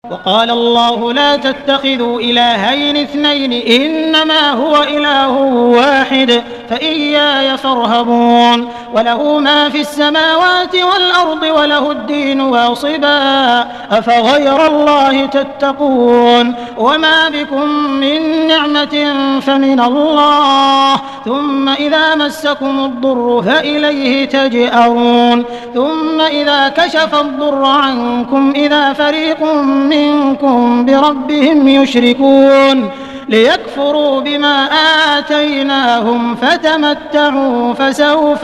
وقال الله لا تتخذوا إلهين اثنين إنما هو إله واحد فإياي فارهبون وله ما في السماوات والأرض وله الدين واصبا أفغير الله تتقون وما بكم من نعمة فمن الله ثم إذا مسكم الضر فإليه تجأرون ثم إذا كشف الضر عنكم إذا فريق منكم بربهم يشركون ليكفروا بما آتيناهم فتمتعوا فسوف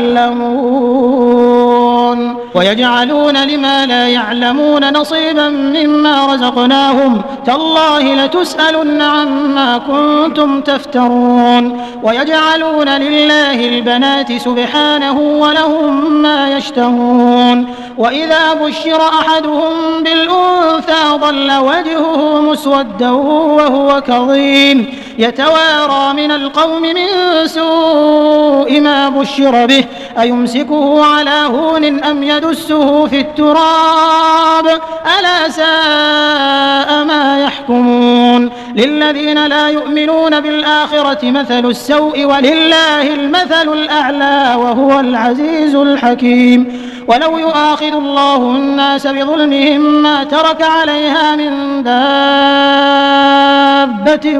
تعلمون ويجعلون لما لا يعلمون نصيبا مما رزقناهم تالله لتسألن عما كنتم تفترون ويجعلون لله البنات سبحانه ولهم ما يشتهون وإذا بشر أحدهم بالأنثى ظل وجهه مسودا وهو كظيم يتوارى من القوم من سوء ما بشر به أيمسكه على هون أم يدسه في التراب ألا ساء ما يحكمون للذين لا يؤمنون بالآخرة مثل السوء ولله المثل الأعلى وهو العزيز الحكيم ولو يؤاخذ الله الناس بظلمهم ما ترك عليها من دابة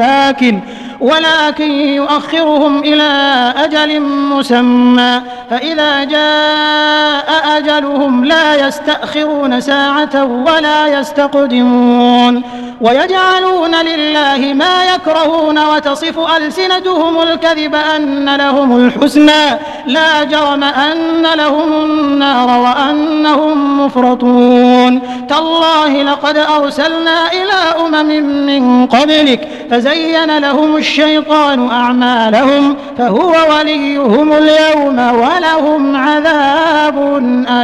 ولكن يؤخرهم إلى أجل مسمى فإذا جاء أجلهم لا يستأخرون ساعة ولا يستقدمون ويجعلون لله ما يكرهون وتصف ألسنتهم الكذب أن لهم الحسنى لا جرم أن لهم النار وأنهم مفرطون تالله لقد أرسلنا إلى من قبلك فزين لهم الشيطان أعمالهم فهو وليهم اليوم ولهم عذاب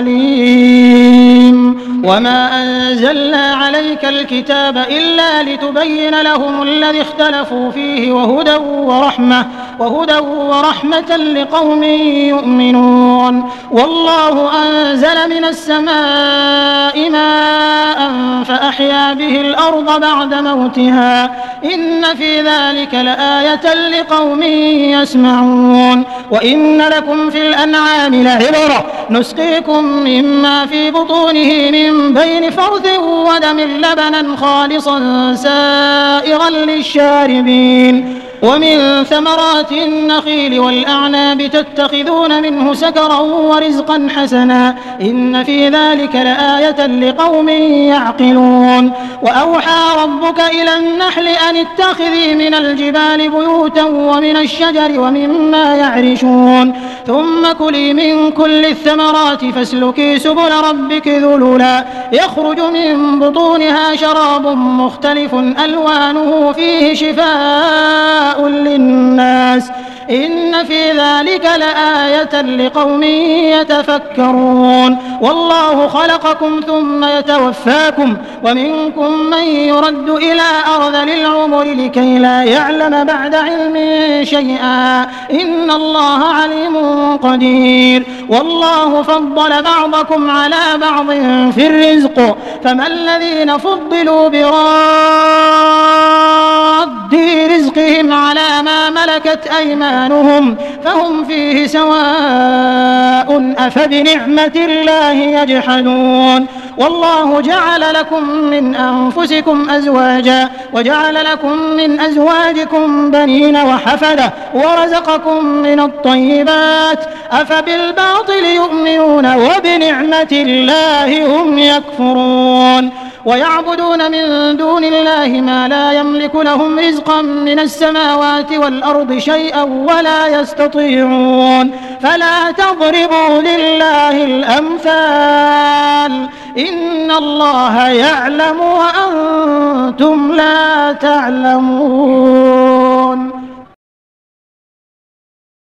أليم وما أنزلنا عليك الكتاب إلا لتبين لهم الذي اختلفوا فيه وهدى ورحمة لقوم يؤمنون والله أنزل من السماء ماء فأحيا به الأرض بعد موتها إن في ذلك لآية لقوم يسمعون وإن لكم في الأنعام لعبرة نسقيكم مما في بطونه من بين فرث ودم لبنا خالصا سائغا للشاربين ومن ثمرات النخيل والأعناب تتخذون منه سكرا ورزقا حسنا إن في ذلك لآية لقوم يعقلون وأوحى ربك إلى النحل أن اتخذي من الجبال بيوتا ومن الشجر ومما يعرشون ثم كلي من كل الثمرات فاسلكي سبل ربك ذللا يخرج من بطونها شراب مختلف ألوانه فيه شفاء للناس إن في ذلك لآية لقوم يتفكرون والله خلقكم ثم يتوفاكم ومنكم من يرد إلى أرذل العمر لكي لا يعلم بعد علم شيئا إن الله عليم قدير والله فضل بعضكم على بعض في الرزق فما الذين فضلوا براد رزقهم على ما ملكت أيمانهم فهم فيه سواء أفبنعمة الله يجحدون والله جعل لكم من أنفسكم أزواجا وجعل لكم من أزواجكم بنين وحفدة ورزقكم من الطيبات أفبالباطل يؤمنون وبنعمة الله هم يكفرون ويعبدون من دون الله ما لا يملك لهم رزقا من السماوات والأرض شيئا ولا يستطيعون فلا تضربوا لله الأمثال إن الله يعلم وأنتم لا تعلمون